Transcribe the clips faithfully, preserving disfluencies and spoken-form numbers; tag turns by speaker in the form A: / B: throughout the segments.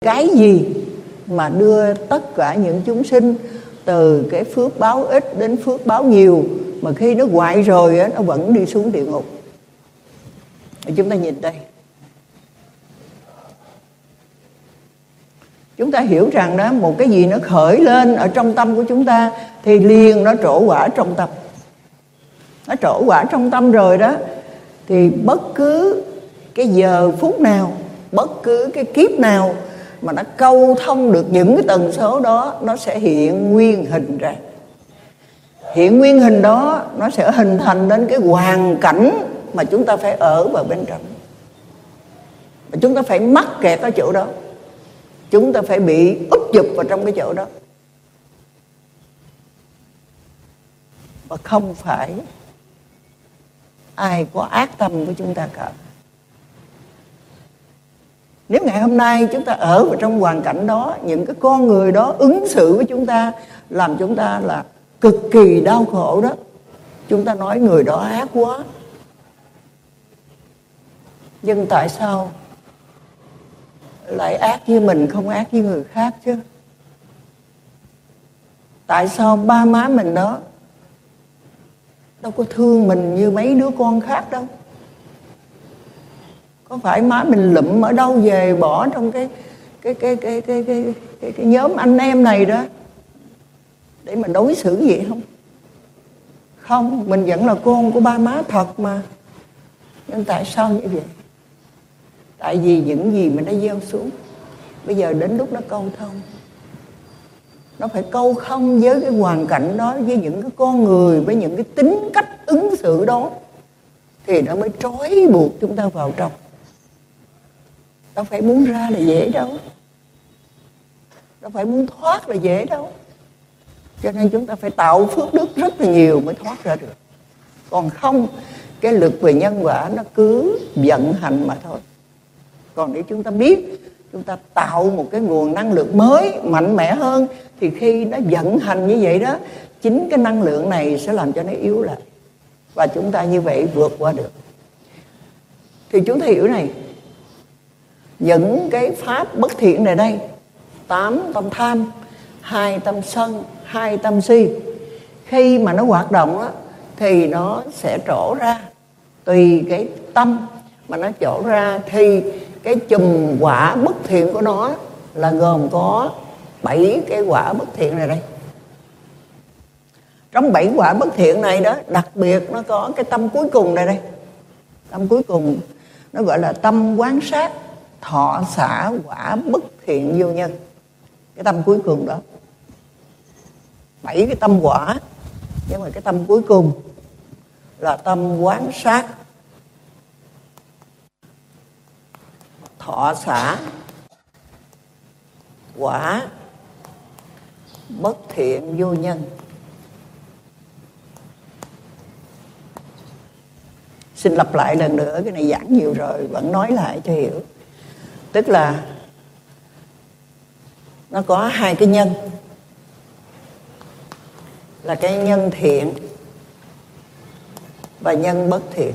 A: Cái gì mà đưa tất cả những chúng sinh từ cái phước báo ít đến phước báo nhiều, mà khi nó hoại rồi á, nó vẫn đi xuống địa ngục. Chúng ta nhìn đây, chúng ta hiểu rằng đó, một cái gì nó khởi lên ở trong tâm của chúng ta thì liền nó trổ quả trong tâm. Nó trổ quả trong tâm rồi đó, thì bất cứ cái giờ phút nào, bất cứ cái kiếp nào mà nó câu thông được những cái tần số đó, nó sẽ hiện nguyên hình ra. Hiện nguyên hình đó nó sẽ hình thành đến cái hoàn cảnh mà chúng ta phải ở vào bên trong, mà chúng ta phải mắc kẹt ở chỗ đó, chúng ta phải bị úp chụp vào trong cái chỗ đó. Và không phải ai có ác tâm với chúng ta cả. Nếu ngày hôm nay chúng ta ở vào trong hoàn cảnh đó, những cái con người đó ứng xử với chúng ta, làm chúng ta là cực kỳ đau khổ đó, chúng ta nói người đó ác quá. Nhưng tại sao lại ác với mình, không ác với người khác chứ? Tại sao ba má mình đó đâu có thương mình như mấy đứa con khác đâu? Có phải má mình lụm ở đâu về bỏ trong cái cái cái cái cái cái, cái, cái nhóm anh em này đó để mà đối xử vậy không? Không, mình vẫn là con của ba má thật mà. Nhưng tại sao như vậy? Tại vì những gì mình đã gieo xuống, bây giờ đến lúc nó câu thông. Nó phải câu không với cái hoàn cảnh đó, với những cái con người, với những cái tính cách ứng xử đó, thì nó mới trói buộc chúng ta vào trong. Đâu phải muốn ra là dễ đâu, đâu phải muốn thoát là dễ đâu. Cho nên chúng ta phải tạo phước đức rất là nhiều mới thoát ra được. Còn không, cái lực về nhân quả nó cứ vận hành mà thôi. Còn nếu chúng ta biết, chúng ta tạo một cái nguồn năng lượng mới, mạnh mẽ hơn, thì khi nó vận hành như vậy đó, chính cái năng lượng này sẽ làm cho nó yếu lại. Và chúng ta như vậy vượt qua được. Thì chúng ta hiểu này, những cái pháp bất thiện này đây, tám tâm tham, hai tâm sân, hai tâm si, khi mà nó hoạt động á, thì nó sẽ trổ ra. Tùy cái tâm mà nó trổ ra thì cái chùm quả bất thiện của nó là gồm có bảy cái quả bất thiện này đây. Trong bảy quả bất thiện này đó, đặc biệt nó có cái tâm cuối cùng này đây. Tâm cuối cùng nó gọi là tâm quán sát thọ xả quả bất thiện vô nhân. Cái tâm cuối cùng đó, bảy cái tâm quả, nhưng mà cái tâm cuối cùng là tâm quán sát thọ xả quả bất thiện vô nhân. Xin lặp lại lần nữa, cái này giảng nhiều rồi, vẫn nói lại cho hiểu. Tức là nó có hai cái nhân, là cái nhân thiện và nhân bất thiện.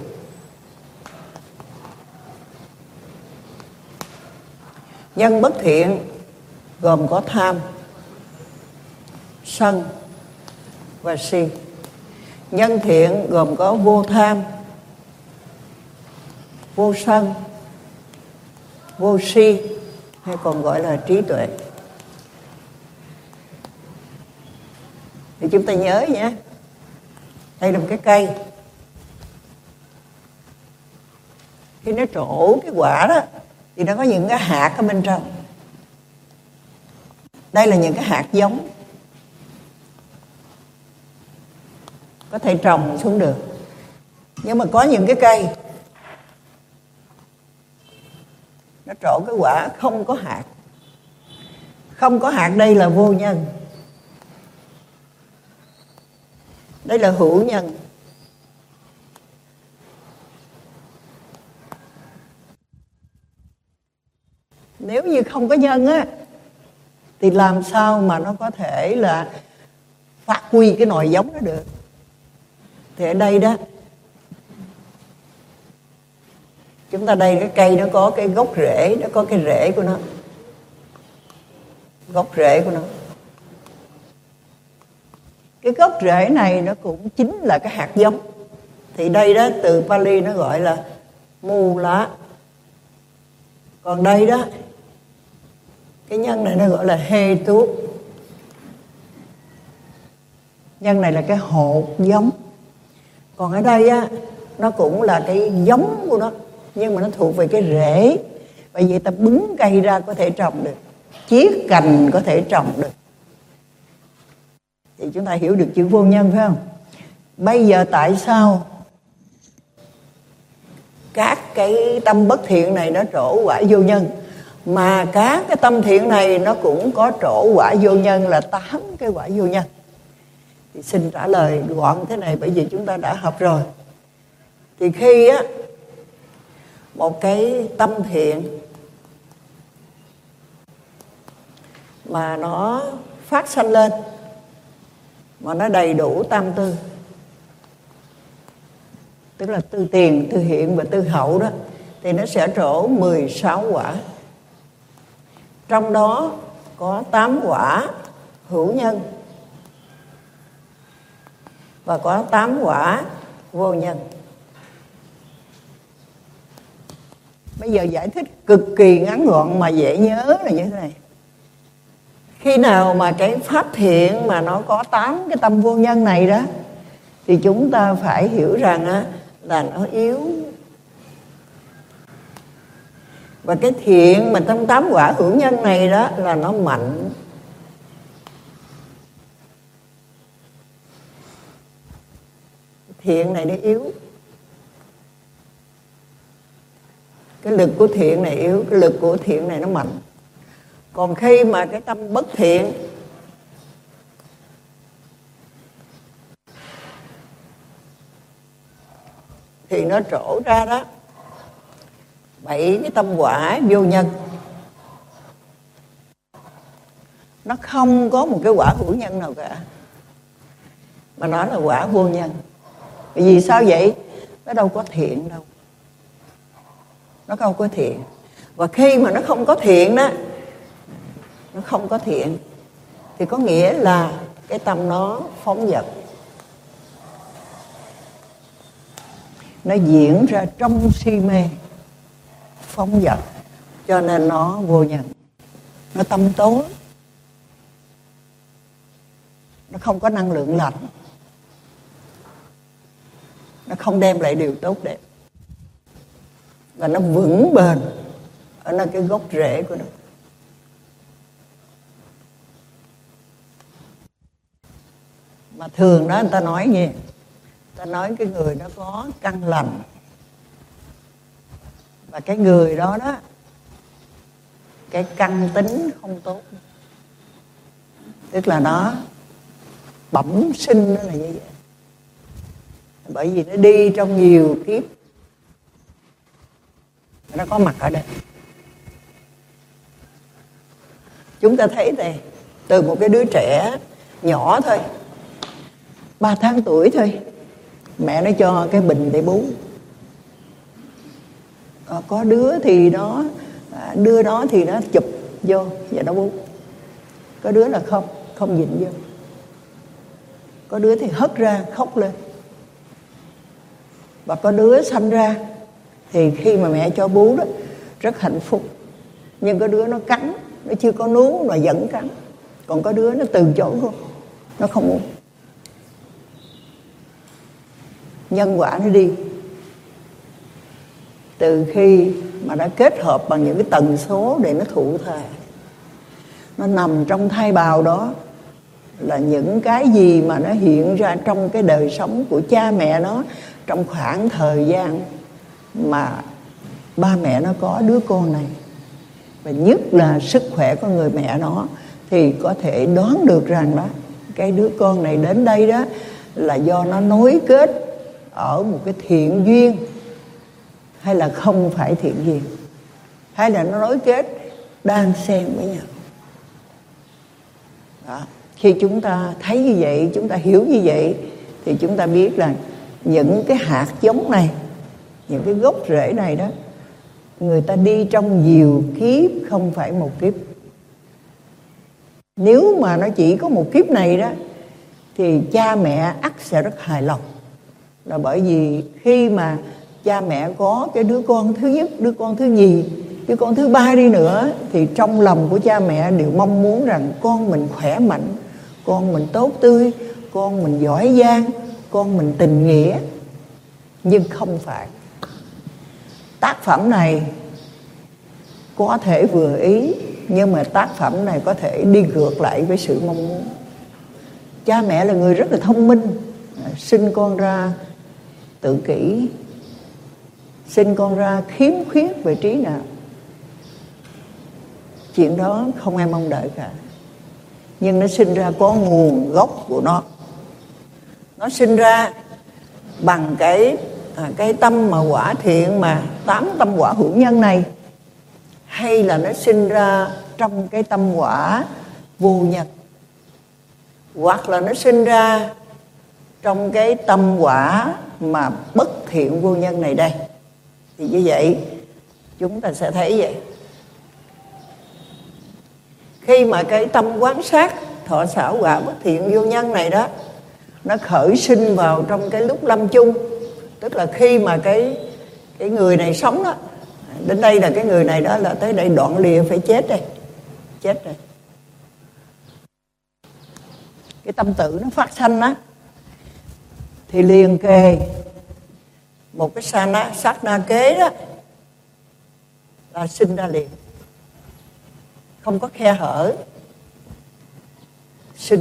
A: Nhân bất thiện gồm có tham, sân và si. Nhân thiện gồm có vô tham, vô sân, vô si, hay còn gọi là trí tuệ. Thì chúng ta nhớ nhé, đây là một cái cây. Khi nó trổ cái quả đó thì nó có những cái hạt ở bên trong. Đây là những cái hạt giống, có thể trồng xuống được. Nhưng mà có những cái cây nó trổ cái quả không có hạt. Không có hạt đây là vô nhân, đây là hữu nhân. Nếu như không có nhân á, thì làm sao mà nó có thể là phát huy cái nòi giống đó được. Thì ở đây đó, chúng ta đây cái cây nó có cái gốc rễ, nó có cái rễ của nó. gốc rễ của nó. Cái gốc rễ này nó cũng chính là cái hạt giống. Thì đây đó, từ Pali nó gọi là mu lá. Còn đây đó, cái nhân này nó gọi là hê tuốt. Nhân này là cái hột giống. Còn ở đây á, nó cũng là cái giống của nó, nhưng mà nó thuộc về cái rễ. Bởi vì ta bứng cây ra có thể trồng được, chiết cành có thể trồng được. Thì chúng ta hiểu được chữ vô nhân phải không? Bây giờ tại sao các cái tâm bất thiện này nó trổ quả vô nhân, mà các cái tâm thiện này nó cũng có trổ quả vô nhân là tám cái quả vô nhân? Thì xin trả lời gọn thế này, bởi vì chúng ta đã học rồi. Thì khi á, một cái tâm thiện mà nó phát sanh lên, mà nó đầy đủ tam tư, tức là tư tiền, tư hiện và tư hậu đó, thì nó sẽ trổ mười sáu quả. Trong đó có tám quả hữu nhân và có tám quả vô nhân. Bây giờ giải thích cực kỳ ngắn gọn mà dễ nhớ là như thế này. Khi nào mà cái pháp thiện mà nó có tám cái tâm vô nhân này đó, thì chúng ta phải hiểu rằng á, là nó yếu. Và cái thiện mà trong tám quả hữu nhân này đó là nó mạnh. Thiện này nó yếu. Cái lực của thiện này yếu, cái lực của thiện này nó mạnh. Còn khi mà cái tâm bất thiện thì nó trổ ra đó bảy cái tâm quả vô nhân. Nó không có một cái quả hữu nhân nào cả, mà nó là quả vô nhân. Vì sao vậy? Nó đâu có thiện đâu. Nó không có thiện. Và khi mà nó không có thiện đó, nó không có thiện thì có nghĩa là cái tâm nó phóng dật. Nó diễn ra trong si mê, phóng dật, cho nên nó vô nhân. Nó tâm tối, nó không có năng lượng lành, nó không đem lại điều tốt đẹp, và nó vững bền ở nơi cái gốc rễ của nó. Mà thường đó người ta nói gì? Người ta nói cái người nó có căn lành, và cái người đó đó, cái căn tính không tốt, tức là nó bẩm sinh nó là như vậy. Bởi vì nó đi trong nhiều kiếp, nó có mặt ở đây. Chúng ta thấy này, từ một cái đứa trẻ nhỏ thôi, ba tháng tuổi thôi, mẹ nó cho cái bình để bú. À, có đứa thì nó à, đưa nó thì nó chụp vô và nó bú. Có đứa là không, không dịnh vô. Có đứa thì hất ra khóc lên. Và có đứa sanh ra thì khi mà mẹ cho bú đó rất hạnh phúc. Nhưng có đứa nó cắn, nó chưa có nú mà vẫn cắn. Còn có đứa nó từ chối luôn, nó không muốn. Nhân quả nó đi. Từ khi mà đã kết hợp bằng những cái tần số để nó thụ thai, nó nằm trong thai bào đó là những cái gì mà nó hiện ra trong cái đời sống của cha mẹ nó trong khoảng thời gian mà ba mẹ nó có đứa con này. Và nhất là sức khỏe của người mẹ nó thì có thể đoán được rằng đó, cái đứa con này đến đây đó là do nó nối kết ở một cái thiện duyên, hay là không phải thiện duyên, hay là nó nối kết đan xen với nhau. Đó. Khi chúng ta thấy như vậy, chúng ta hiểu như vậy, thì chúng ta biết là những cái hạt giống này, những cái gốc rễ này đó, người ta đi trong nhiều kiếp, không phải một kiếp. Nếu mà nó chỉ có một kiếp này đó thì cha mẹ ắt sẽ rất hài lòng. Là bởi vì khi mà cha mẹ có cái đứa con thứ nhất, đứa con thứ nhì, đứa con thứ ba đi nữa, thì trong lòng của cha mẹ đều mong muốn rằng con mình khỏe mạnh, con mình tốt tươi, con mình giỏi giang, con mình tình nghĩa. Nhưng không phải. Tác phẩm này có thể vừa ý, nhưng mà tác phẩm này có thể đi ngược lại với sự mong muốn. Cha mẹ là người rất là thông minh, sinh con ra tự kỷ, sinh con ra khiếm khuyết về trí não. Chuyện đó không ai mong đợi cả. Nhưng nó sinh ra có nguồn gốc của nó. Nó sinh ra bằng cái à, cái tâm mà quả thiện, mà tám tâm quả hữu nhân này, hay là nó sinh ra trong cái tâm quả vô nhân, hoặc là nó sinh ra trong cái tâm quả mà bất thiện vô nhân này đây. Thì như vậy chúng ta sẽ thấy vậy. Khi mà cái tâm quán sát thọ xảo quả bất thiện vô nhân này đó, nó khởi sinh vào trong cái lúc lâm chung, tức là khi mà cái cái người này sống đó, đến đây là cái người này đó là tới đây đoạn lìa phải chết đây, chết rồi. Cái tâm tự nó phát sanh đó, thì liền kề một cái sa na, sát na kế đó là sinh ra liền, không có khe hở, sinh.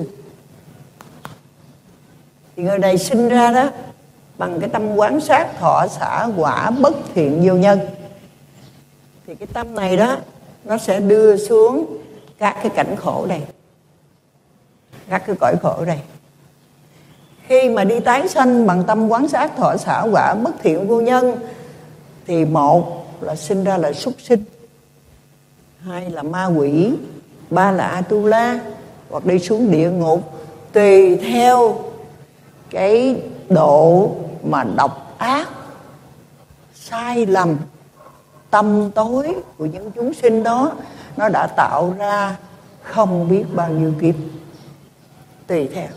A: Thì người này sinh ra đó bằng cái tâm quán sát thọ xả quả bất thiện vô nhân. Thì cái tâm này đó nó sẽ đưa xuống các cái cảnh khổ đây, các cái cõi khổ đây. Khi mà đi tái sanh bằng tâm quán sát thọ xả quả bất thiện vô nhân, thì một là sinh ra là súc sinh, hai là ma quỷ, ba là Atula, hoặc đi xuống địa ngục, tùy theo cái độ mà độc ác, sai lầm, tâm tối của những chúng sinh đó, nó đã tạo ra không biết bao nhiêu kiếp, tùy theo.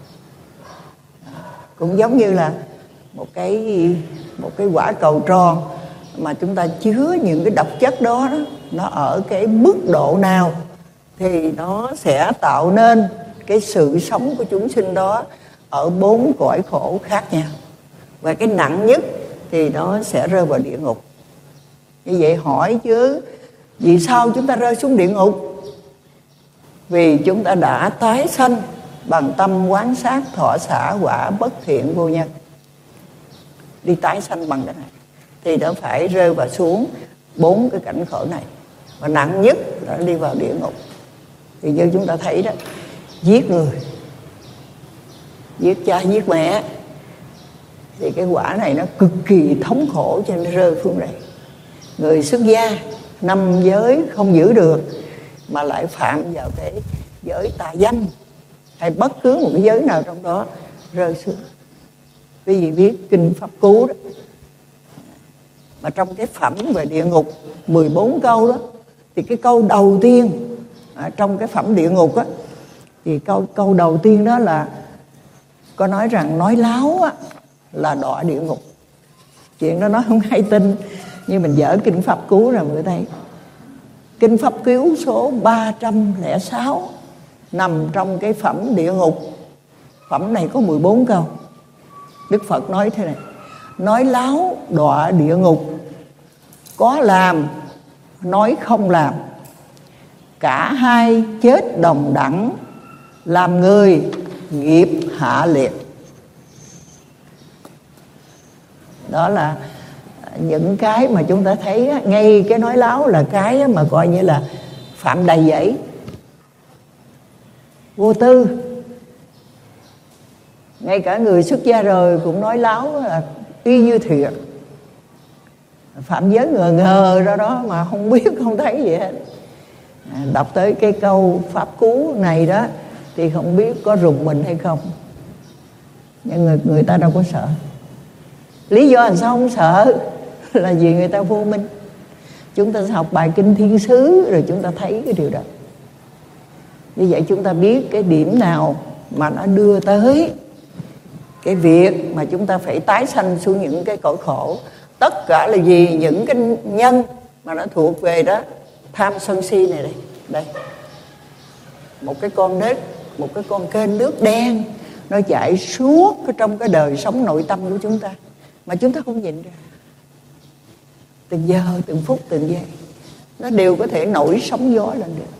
A: Cũng giống như là một cái một cái quả cầu tròn mà chúng ta chứa những cái độc chất đó, đó nó ở cái mức độ nào thì nó sẽ tạo nên cái sự sống của chúng sinh đó ở bốn cõi khổ khác nhau. Và cái nặng nhất thì nó sẽ rơi vào địa ngục. Như vậy hỏi chứ vì sao chúng ta rơi xuống địa ngục? Vì chúng ta đã tái sanh bằng tâm quán sát thọ xả quả bất thiện vô nhân. Đi tái sanh bằng cái này thì nó phải rơi vào xuống bốn cái cảnh khổ này. Và nặng nhất là đi vào địa ngục. Thì như chúng ta thấy đó, giết người, giết cha giết mẹ, thì cái quả này nó cực kỳ thống khổ cho nên rơi xuống đây. Người xuất gia năm giới không giữ được mà lại phạm vào cái giới tà dâm hay bất cứ một cái giới nào trong đó, rơi xuống. Quý vị biết kinh Pháp Cú đó, mà trong cái phẩm về địa ngục mười bốn câu đó, thì cái câu đầu tiên à, trong cái phẩm địa ngục á, thì câu câu đầu tiên đó là có nói rằng nói láo á, là đọa địa ngục. Chuyện đó nói không hay tin, nhưng mình dở kinh Pháp Cú rồi mới thấy. Kinh Pháp Cú số ba trăm lẻ sáu nằm trong cái phẩm địa ngục. Phẩm này có mười bốn câu. Đức Phật nói thế này: nói láo đọa địa ngục, có làm nói không làm, cả hai chết đồng đẳng, làm người nghiệp hạ liệt. Đó là những cái mà chúng ta thấy ngay cái nói láo là cái mà coi như là phạm đầy dẫy, vô tư. Ngay cả người xuất gia rồi cũng nói láo là y như thiệt, phạm giới ngờ ngờ ra đó mà không biết không thấy gì hết. Đọc tới cái câu Pháp Cú này đó thì không biết có rùng mình hay không, nhưng người, người ta đâu có sợ. Lý do làm sao không sợ là vì người ta vô minh. Chúng ta học bài kinh Thiên Sứ rồi chúng ta thấy cái điều đó. Như vậy chúng ta biết cái điểm nào mà nó đưa tới cái việc mà chúng ta phải tái sanh xuống những cái cõi khổ. Tất cả là gì? Những cái nhân mà nó thuộc về đó tham sân si này đây. Đây. Một cái con nết, một cái con kênh nước đen nó chảy suốt trong cái đời sống nội tâm của chúng ta mà chúng ta không nhìn ra. Từng giờ, từng phút, từng giây nó đều có thể nổi sóng gió lên được.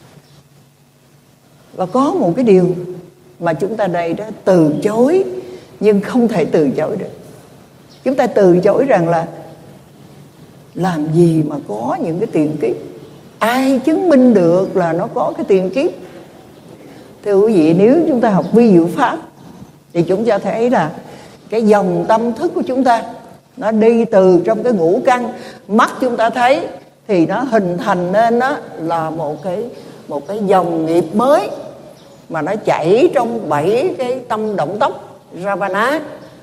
A: Và có một cái điều mà chúng ta đây đó từ chối nhưng không thể từ chối được. Chúng ta từ chối rằng là làm gì mà có những cái tiền kiếp, ai chứng minh được là nó có cái tiền kiếp. Thưa quý vị, nếu chúng ta học vi diệu pháp thì chúng ta thấy là cái dòng tâm thức của chúng ta nó đi từ trong cái ngũ căn, mắt chúng ta thấy thì nó hình thành nên đó là một cái một cái dòng nghiệp mới mà nó chảy trong bảy cái tâm động tốc Ravana.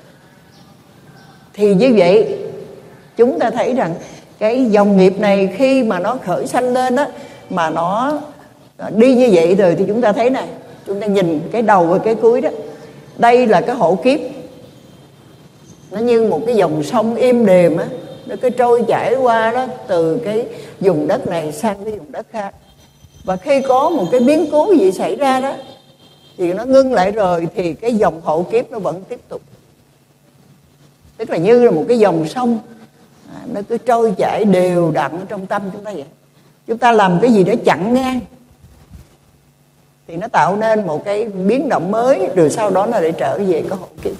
A: Thì như vậy chúng ta thấy rằng cái dòng nghiệp này khi mà nó khởi sanh lên đó, mà nó đi như vậy rồi thì chúng ta thấy này, chúng ta nhìn cái đầu và cái cuối đó, đây là cái hộ kiếp. Nó như một cái dòng sông êm đềm á, nó cứ trôi chảy qua đó từ cái vùng đất này sang cái vùng đất khác. Và khi có một cái biến cố gì xảy ra đó thì nó ngưng lại rồi thì cái dòng hộ kiếp nó vẫn tiếp tục. Tức là như là một cái dòng sông, à, nó cứ trôi chảy đều đặn trong tâm chúng ta vậy. Chúng ta làm cái gì đó chặn ngang thì nó tạo nên một cái biến động mới, rồi sau đó nó lại trở về cái hộ kiếp.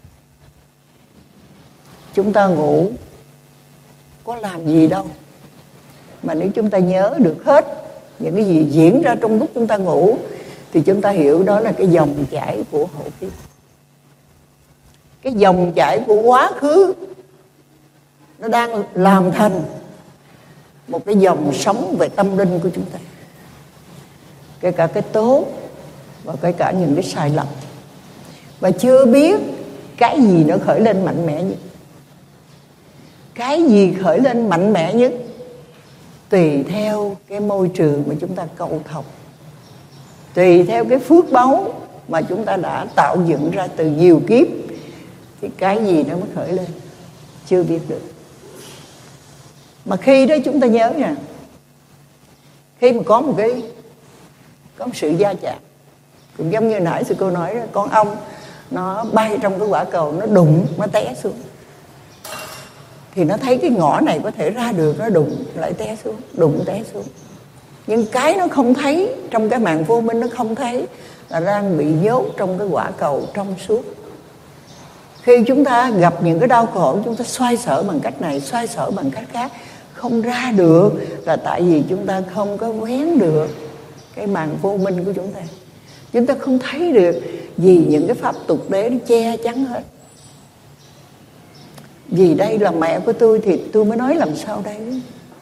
A: Chúng ta ngủ có làm gì đâu mà nếu chúng ta nhớ được hết những cái gì diễn ra trong lúc chúng ta ngủ thì chúng ta hiểu đó là cái dòng chảy của hộ kiếp. Cái dòng chảy của quá khứ nó đang làm thành một cái dòng sống về tâm linh của chúng ta, kể cả cái tốt và kể cả những cái sai lầm. Và chưa biết cái gì nó khởi lên mạnh mẽ nhất. Cái gì khởi lên mạnh mẽ nhất tùy theo cái môi trường mà chúng ta cầu thọc, tùy theo cái phước báu mà chúng ta đã tạo dựng ra từ nhiều kiếp, thì cái gì nó mới khởi lên chưa biết được. Mà khi đó chúng ta nhớ nha, khi mà có một cái có một sự va chạm, cũng giống như nãy sư cô nói đó, con ong nó bay trong cái quả cầu, nó đụng, nó té xuống, thì nó thấy cái ngõ này có thể ra được, nó đụng lại té xuống, đụng té xuống. Nhưng cái nó không thấy, trong cái màn vô minh nó không thấy là đang bị nhốt trong cái quả cầu trong suốt. Khi chúng ta gặp những cái đau khổ, chúng ta xoay sở bằng cách này, xoay sở bằng cách khác, không ra được là tại vì chúng ta không có vén được cái màn vô minh của chúng ta. Chúng ta không thấy được vì những cái pháp tục đế nó che chắn hết. Vì đây là mẹ của tôi thì tôi mới nói làm sao đây.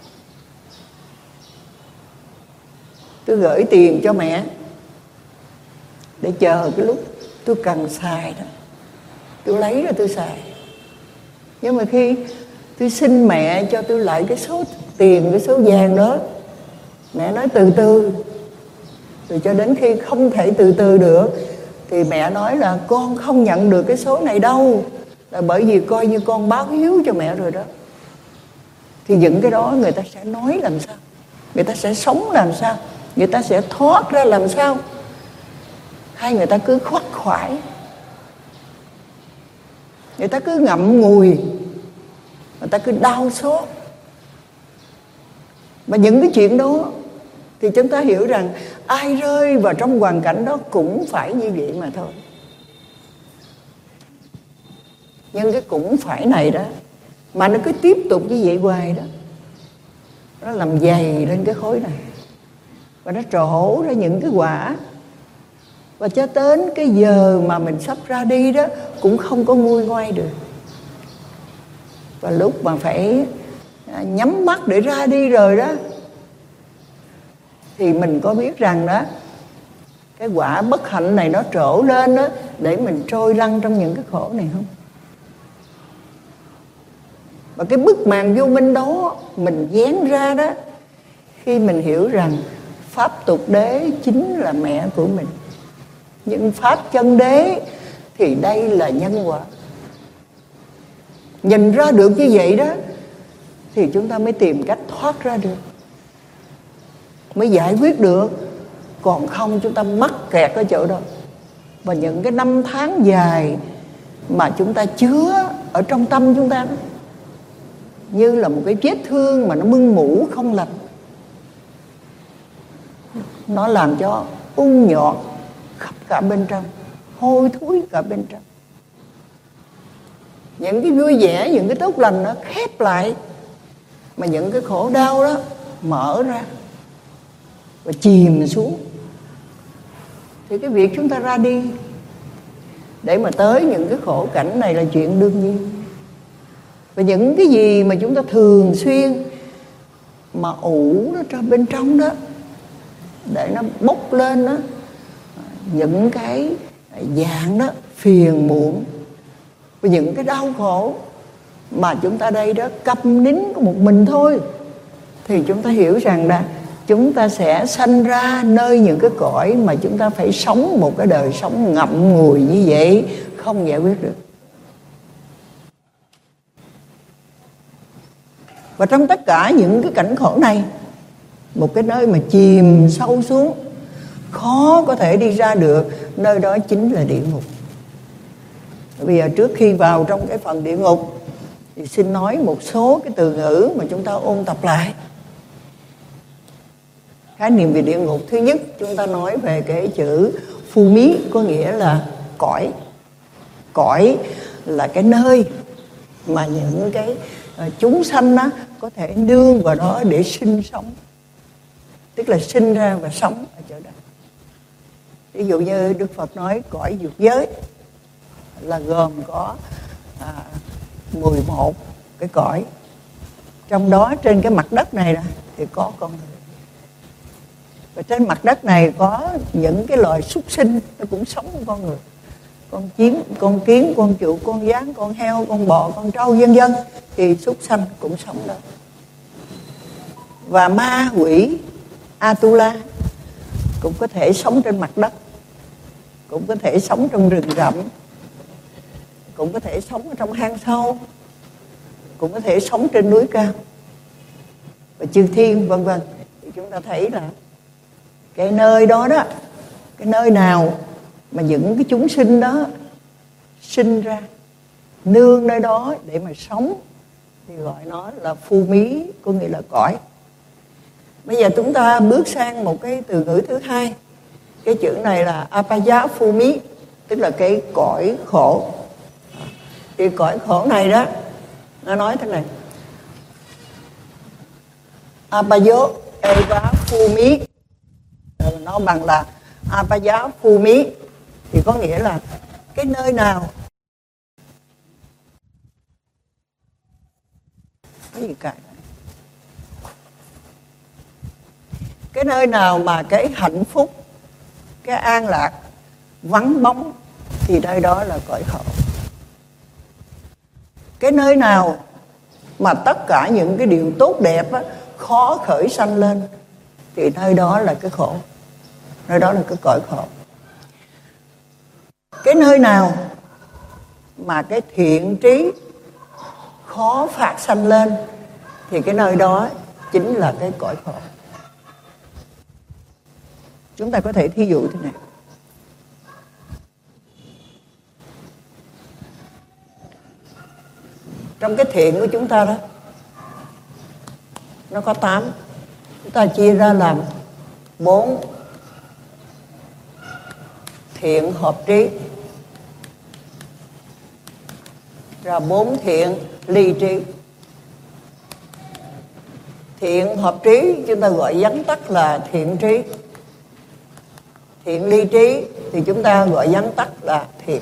A: Tôi gửi tiền cho mẹ để chờ cái lúc tôi cần xài đó, tôi lấy rồi tôi xài. Nhưng mà khi tôi xin mẹ cho tôi lại cái số tiền, cái số vàng đó, mẹ nói từ từ. Rồi cho đến khi không thể từ từ được thì mẹ nói là con không nhận được cái số này đâu, là bởi vì coi như con báo hiếu cho mẹ rồi đó. Thì những cái đó người ta sẽ nói làm sao, người ta sẽ sống làm sao, người ta sẽ thoát ra làm sao, hay người ta cứ khoắt khoải, người ta cứ ngậm ngùi, người ta cứ đau xót. Và những cái chuyện đó thì chúng ta hiểu rằng ai rơi vào trong hoàn cảnh đó cũng phải như vậy mà thôi. Nhưng cái cũng phải này đó mà nó cứ tiếp tục như vậy hoài đó, nó làm dày lên cái khối này và nó trổ ra những cái quả. Và cho đến cái giờ mà mình sắp ra đi đó cũng không có nguôi ngoai được. Và lúc mà phải nhắm mắt để ra đi rồi đó thì mình có biết rằng đó cái quả bất hạnh này nó trổ lên đó để mình trôi lăn trong những cái khổ này không? Và cái bức màn vô minh đó mình vén ra đó, khi mình hiểu rằng pháp tục đế chính là mẹ của mình. Nhưng pháp chân đế thì đây là nhân quả. Nhìn ra được như vậy đó thì chúng ta mới tìm cách thoát ra được, mới giải quyết được. Còn không chúng ta mắc kẹt ở chỗ đó. Và những cái năm tháng dài mà chúng ta chứa ở trong tâm chúng ta đó, như là một cái vết thương mà nó mưng mủ không lành. Nó làm cho ung nhọt khắp cả bên trong, hôi thối cả bên trong. Những cái vui vẻ, những cái tốt lành nó khép lại, mà những cái khổ đau đó mở ra và chìm xuống. Thì cái việc chúng ta ra đi để mà tới những cái khổ cảnh này là chuyện đương nhiên. Và những cái gì mà chúng ta thường xuyên mà ủ nó trong bên trong đó, để nó bốc lên đó, những cái dạng đó phiền muộn và những cái đau khổ mà chúng ta đây đó câm nín có một mình thôi, thì chúng ta hiểu rằng là chúng ta sẽ sanh ra nơi những cái cõi mà chúng ta phải sống một cái đời sống ngậm ngùi như vậy, không giải quyết được. Và trong tất cả những cái cảnh khổ này, một cái nơi mà chìm sâu xuống, khó có thể đi ra được, nơi đó chính là địa ngục. Bây giờ trước khi vào trong cái phần địa ngục thì xin nói một số cái từ ngữ mà chúng ta ôn tập lại. Khái niệm về địa ngục, thứ nhất chúng ta nói về cái chữ phu mí, có nghĩa là cõi. Cõi là cái nơi mà những cái chúng sanh đó có thể nương vào đó để sinh sống, tức là sinh ra và sống ở chỗ đó. Ví dụ như Đức Phật nói cõi dục giới là gồm có à, mười một cái cõi. Trong đó trên cái mặt đất này thì có con người. Và trên mặt đất này có những cái loài súc sinh nó cũng sống với con người. Con kiến, con kiến, con chuột, con gián, con heo, con bò, con trâu vân vân, thì súc sanh cũng sống đó. Và ma quỷ Atula cũng có thể sống trên mặt đất, cũng có thể sống trong rừng rậm, cũng có thể sống ở trong hang sâu, cũng có thể sống trên núi cao, và chư thiên vân vân. Thì chúng ta thấy là cái nơi đó đó, cái nơi nào mà những cái chúng sinh đó sinh ra, nương nơi đó để mà sống, thì gọi nó là phu mí, có nghĩa là cõi. Bây giờ chúng ta bước sang một cái từ ngữ thứ hai. Cái chữ này là apaya phu mí, tức là cái cõi khổ. Thì cõi khổ này đó, nó nói thế này: apayo eva phu mí, nó bằng là apaya phu mí, thì có nghĩa là cái nơi nào cái gì cả cái nơi nào mà cái hạnh phúc, cái an lạc vắng bóng, thì nơi đó là cõi khổ. Cái nơi nào mà tất cả những cái điều tốt đẹp á, khó khởi sanh lên, thì nơi đó là cái khổ, nơi đó là cái cõi khổ. Cái nơi nào mà cái thiện trí khó phát sanh lên, thì cái nơi đó chính là cái cõi khổ. Chúng ta có thể thí dụ thế này: trong cái thiện của chúng ta đó, nó có tám, chúng ta chia ra làm bốn thiện hợp trí, ra bốn thiện ly trí. Thiện hợp trí chúng ta gọi vắn tắt là thiện trí. Thiện ly trí thì chúng ta gọi vắn tắt là thiện.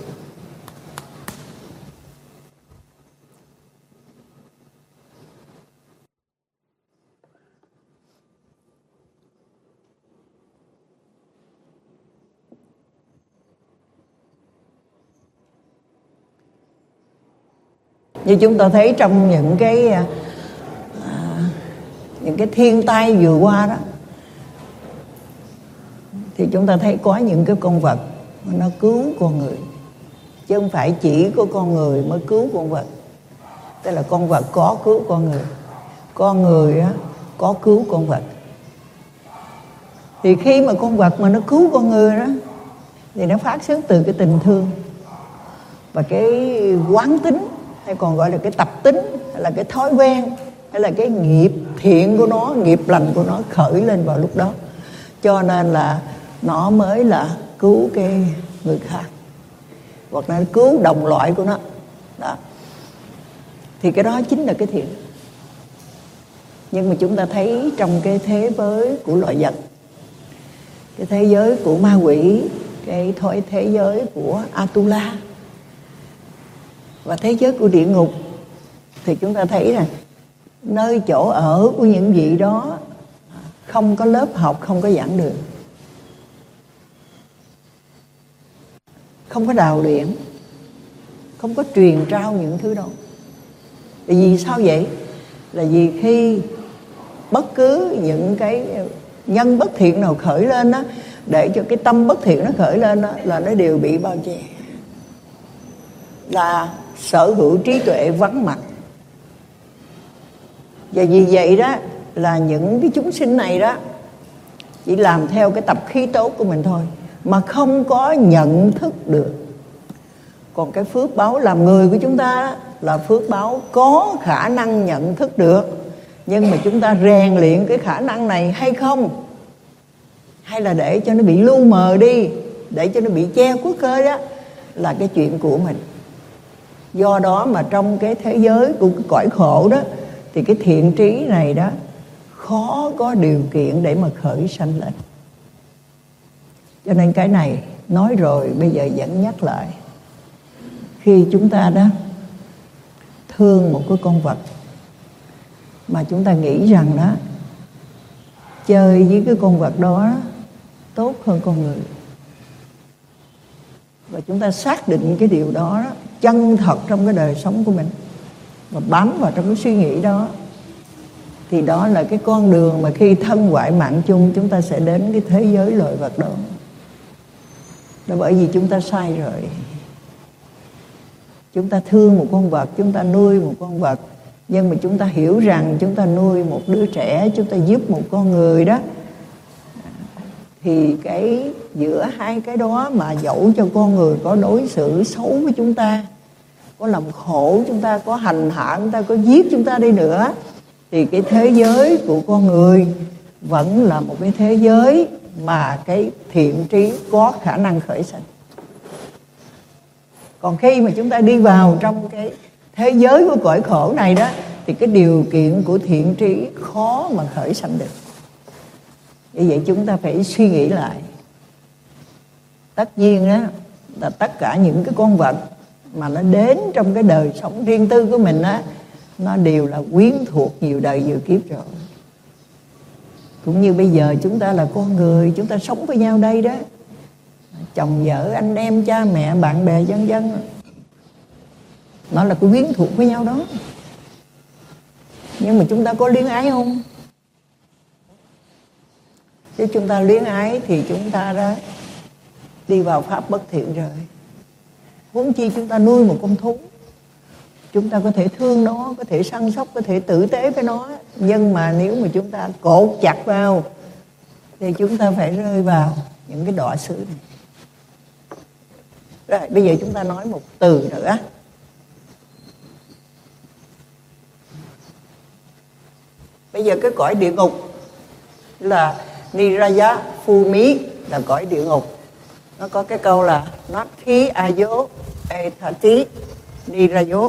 A: Như chúng ta thấy trong những cái à, những cái thiên tai vừa qua đó, thì chúng ta thấy có những cái con vật mà nó cứu con người, chứ không phải chỉ có con người mới cứu con vật. Tức là con vật có cứu con người, con người á có cứu con vật. Thì khi mà con vật mà nó cứu con người đó thì nó phát xuất từ cái tình thương và cái quán tính, hay còn gọi là cái tập tính, hay là cái thói quen, hay là cái nghiệp thiện của nó, nghiệp lành của nó khởi lên vào lúc đó. Cho nên là nó mới là cứu cái người khác, hoặc là cứu đồng loại của nó đó. Thì cái đó chính là cái thiện. Nhưng mà chúng ta thấy trong cái thế giới của loài vật, cái thế giới của ma quỷ, cái thôi thế giới của Atula và thế giới của địa ngục, thì chúng ta thấy là nơi chỗ ở của những vị đó không có lớp học, không có giảng đường, không có đào luyện, không có truyền trao những thứ đó. Tại vì sao vậy? Là vì khi bất cứ những cái nhân bất thiện nào khởi lên đó, để cho cái tâm bất thiện nó khởi lên đó, là nó đều bị bao che, là sở hữu trí tuệ vắng mặt. Và vì vậy đó là những cái chúng sinh này đó chỉ làm theo cái tập khí tốt của mình thôi, mà không có nhận thức được. Còn cái phước báo làm người của chúng ta là phước báo có khả năng nhận thức được. Nhưng mà chúng ta rèn luyện cái khả năng này hay không, hay là để cho nó bị lu mờ đi, để cho nó bị che khuất cơ đó, là cái chuyện của mình. Do đó mà trong cái thế giới của cái cõi khổ đó, thì cái thiện trí này đó khó có điều kiện để mà khởi sanh lên. Cho nên cái này nói rồi bây giờ vẫn nhắc lại. Khi chúng ta đó thương một cái con vật mà chúng ta nghĩ rằng đó chơi với cái con vật đó tốt hơn con người, và chúng ta xác định cái điều đó, đó chân thật trong cái đời sống của mình và bám vào trong cái suy nghĩ đó, thì đó là cái con đường mà khi thân ngoại mạng chung chúng ta sẽ đến cái thế giới loài vật đó. Đó bởi vì chúng ta sai rồi. Chúng ta thương một con vật, chúng ta nuôi một con vật, nhưng mà chúng ta hiểu rằng chúng ta nuôi một đứa trẻ, chúng ta giúp một con người đó, thì cái giữa hai cái đó mà dẫu cho con người có đối xử xấu với chúng ta, có làm khổ chúng ta, có hành hạ chúng ta, có giết chúng ta đi nữa, thì cái thế giới của con người vẫn là một cái thế giới mà cái thiện trí có khả năng khởi sinh. Còn khi mà chúng ta đi vào trong cái thế giới của cõi khổ này đó, thì cái điều kiện của thiện trí khó mà khởi sanh được. Vì vậy chúng ta phải suy nghĩ lại. Tất nhiên đó là tất cả những cái con vật mà nó đến trong cái đời sống riêng tư của mình á, nó đều là quyến thuộc nhiều đời nhiều kiếp rồi. Cũng như bây giờ chúng ta là con người, chúng ta sống với nhau đây đó, chồng vợ, anh em, cha mẹ, bạn bè, vân vân, nó là cái quyến thuộc với nhau đó. Nhưng mà chúng ta có luyến ái không? Nếu chúng ta luyến ái thì chúng ta đã đi vào pháp bất thiện rồi. Huống chi chúng ta nuôi một con thú, chúng ta có thể thương nó, có thể săn sóc, có thể tử tế với nó, nhưng mà nếu mà chúng ta cột chặt vào thì chúng ta phải rơi vào những cái đọa xứ này. Rồi bây giờ chúng ta nói một từ nữa. Bây giờ cái cõi địa ngục là Niraya Phumi, là cõi địa ngục. Nó có cái câu là Nathi Ayo Ethati Nirayo,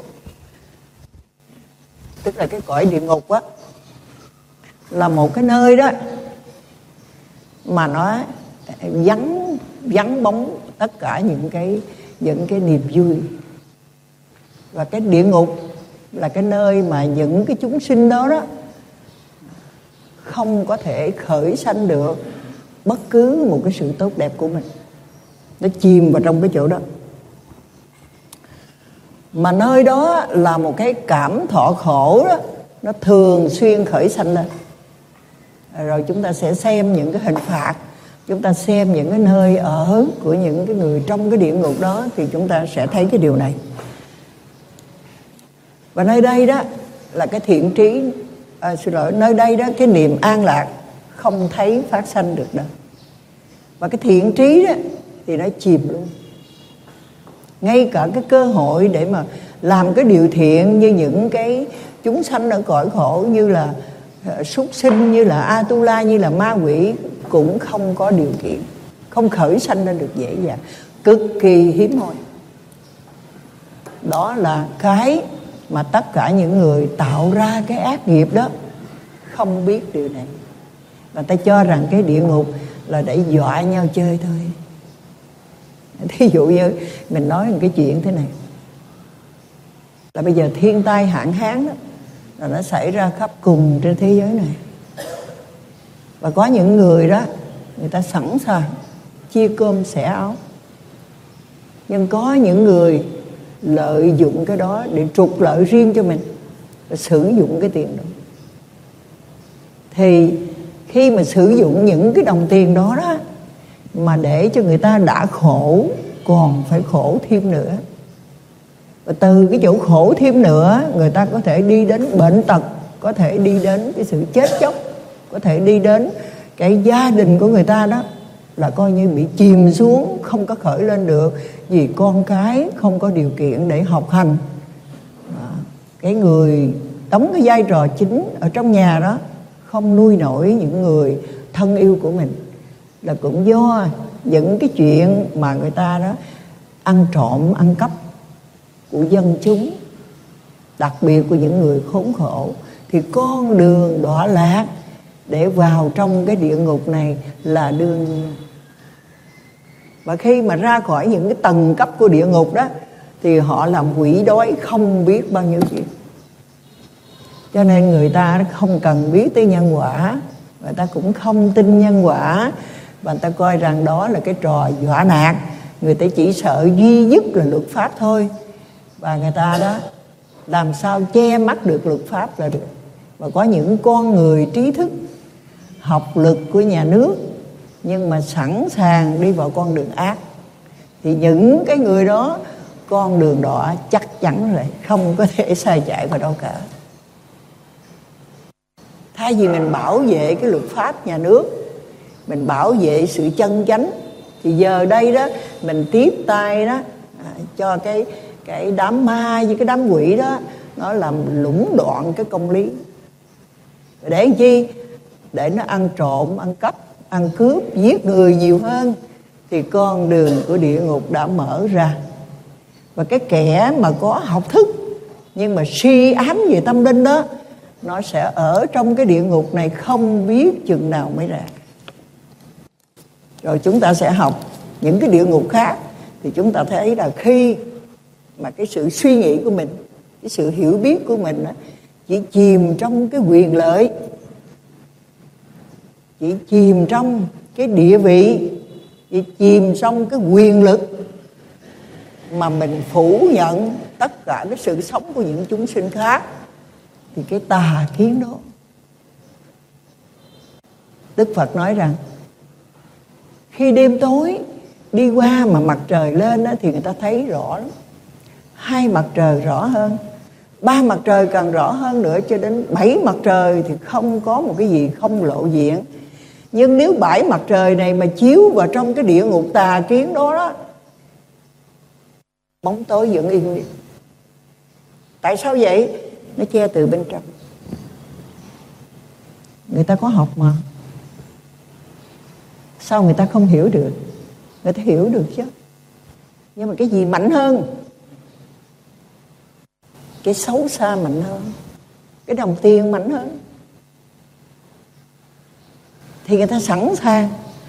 A: tức là cái cõi địa ngục á là một cái nơi đó mà nó vắng vắng bóng tất cả những cái những cái niềm vui. Và cái địa ngục là cái nơi mà những cái chúng sinh đó đó không có thể khởi sanh được bất cứ một cái sự tốt đẹp của mình. Nó chìm vào trong cái chỗ đó. Mà nơi đó là một cái cảm thọ khổ đó, nó thường xuyên khởi sanh lên. Rồi chúng ta sẽ xem những cái hình phạt Chúng ta xem những cái nơi ở của những cái người trong cái địa ngục đó thì chúng ta sẽ thấy cái điều này. Và nơi đây đó là cái thiện trí, à, xin lỗi, nơi đây đó cái niềm an lạc không thấy phát sanh được đâu. Và cái thiện trí đó thì nó chìm luôn. Ngay cả cái cơ hội để mà làm cái điều thiện như những cái chúng sanh ở cõi khổ, như là súc sinh, như là Atula, như là ma quỷ, cũng không có điều kiện, không khởi sanh ra được dễ dàng, cực kỳ hiếm hoi. Đó là cái mà tất cả những người tạo ra cái ác nghiệp đó không biết điều này. Và ta cho rằng cái địa ngục là để dọa nhau chơi thôi. Thí dụ như mình nói một cái chuyện thế này, là bây giờ thiên tai hạn hán đó, là nó xảy ra khắp cùng trên thế giới này. Và có những người đó, người ta sẵn sàng chia cơm xẻ áo. Nhưng có những người lợi dụng cái đó để trục lợi riêng cho mình, và sử dụng cái tiền đó. Thì khi mà sử dụng những cái đồng tiền đó đó, mà để cho người ta đã khổ còn phải khổ thêm nữa. Và từ cái chỗ khổ thêm nữa, người ta có thể đi đến bệnh tật, có thể đi đến cái sự chết chóc, có thể đi đến cái gia đình của người ta đó là coi như bị chìm xuống, không có khởi lên được, vì con cái không có điều kiện để học hành. Cái người đóng cái vai trò chính ở trong nhà đó không nuôi nổi những người thân yêu của mình, là cũng do những cái chuyện mà người ta đó ăn trộm, ăn cắp của dân chúng, đặc biệt của những người khốn khổ. Thì con đường đọa lạc để vào trong cái địa ngục này là đương nhiên. Và khi mà ra khỏi những cái tầng cấp của địa ngục đó thì họ làm quỷ đói không biết bao nhiêu chuyện. Cho nên người ta không cần biết tới nhân quả, người ta cũng không tin nhân quả, và người ta coi rằng đó là cái trò dọa nạt. Người ta chỉ sợ duy nhất là luật pháp thôi, và người ta đó làm sao che mắt được luật pháp là được. Và có những con người trí thức, học lực của nhà nước, nhưng mà sẵn sàng đi vào con đường ác, thì những cái người đó con đường đọa chắc chắn rồi, không có thể sai chạy vào đâu cả. Thay vì mình bảo vệ cái luật pháp nhà nước, mình bảo vệ sự chân chánh, thì giờ đây đó mình tiếp tay đó à, cho cái cái đám ma với cái đám quỷ đó, nó làm lũng đoạn cái công lý. Để làm chi? Để nó ăn trộm, ăn cắp, ăn cướp, giết người nhiều hơn. Thì con đường của địa ngục đã mở ra. Và cái kẻ mà có học thức nhưng mà suy ám về tâm linh đó, nó sẽ ở trong cái địa ngục này không biết chừng nào mới ra. Rồi chúng ta sẽ học những cái địa ngục khác, thì chúng ta thấy là khi mà cái sự suy nghĩ của mình, cái sự hiểu biết của mình chỉ chìm trong cái quyền lợi, chỉ chìm trong cái địa vị, chỉ chìm trong cái quyền lực, mà mình phủ nhận tất cả cái sự sống của những chúng sinh khác, thì cái tà kiến đó, Đức Phật nói rằng khi đêm tối đi qua mà mặt trời lên đó, thì người ta thấy rõ lắm. Hai mặt trời rõ hơn, ba mặt trời càng rõ hơn nữa, cho đến bảy mặt trời thì không có một cái gì không lộ diện. Nhưng nếu bảy mặt trời này mà chiếu vào trong cái địa ngục tà kiến đó đó, bóng tối vẫn yên đi. Tại sao vậy? Nó che từ bên trong. Người ta có học mà, sao người ta không hiểu được? Người ta hiểu được chứ. Nhưng mà cái gì mạnh hơn? Cái xấu xa mạnh hơn, cái đồng tiền mạnh hơn, thì người ta sẵn sàng